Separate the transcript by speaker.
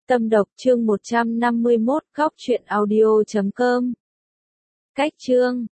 Speaker 1: Tâm độc chương 151 góc truyện audio.com. Cách chương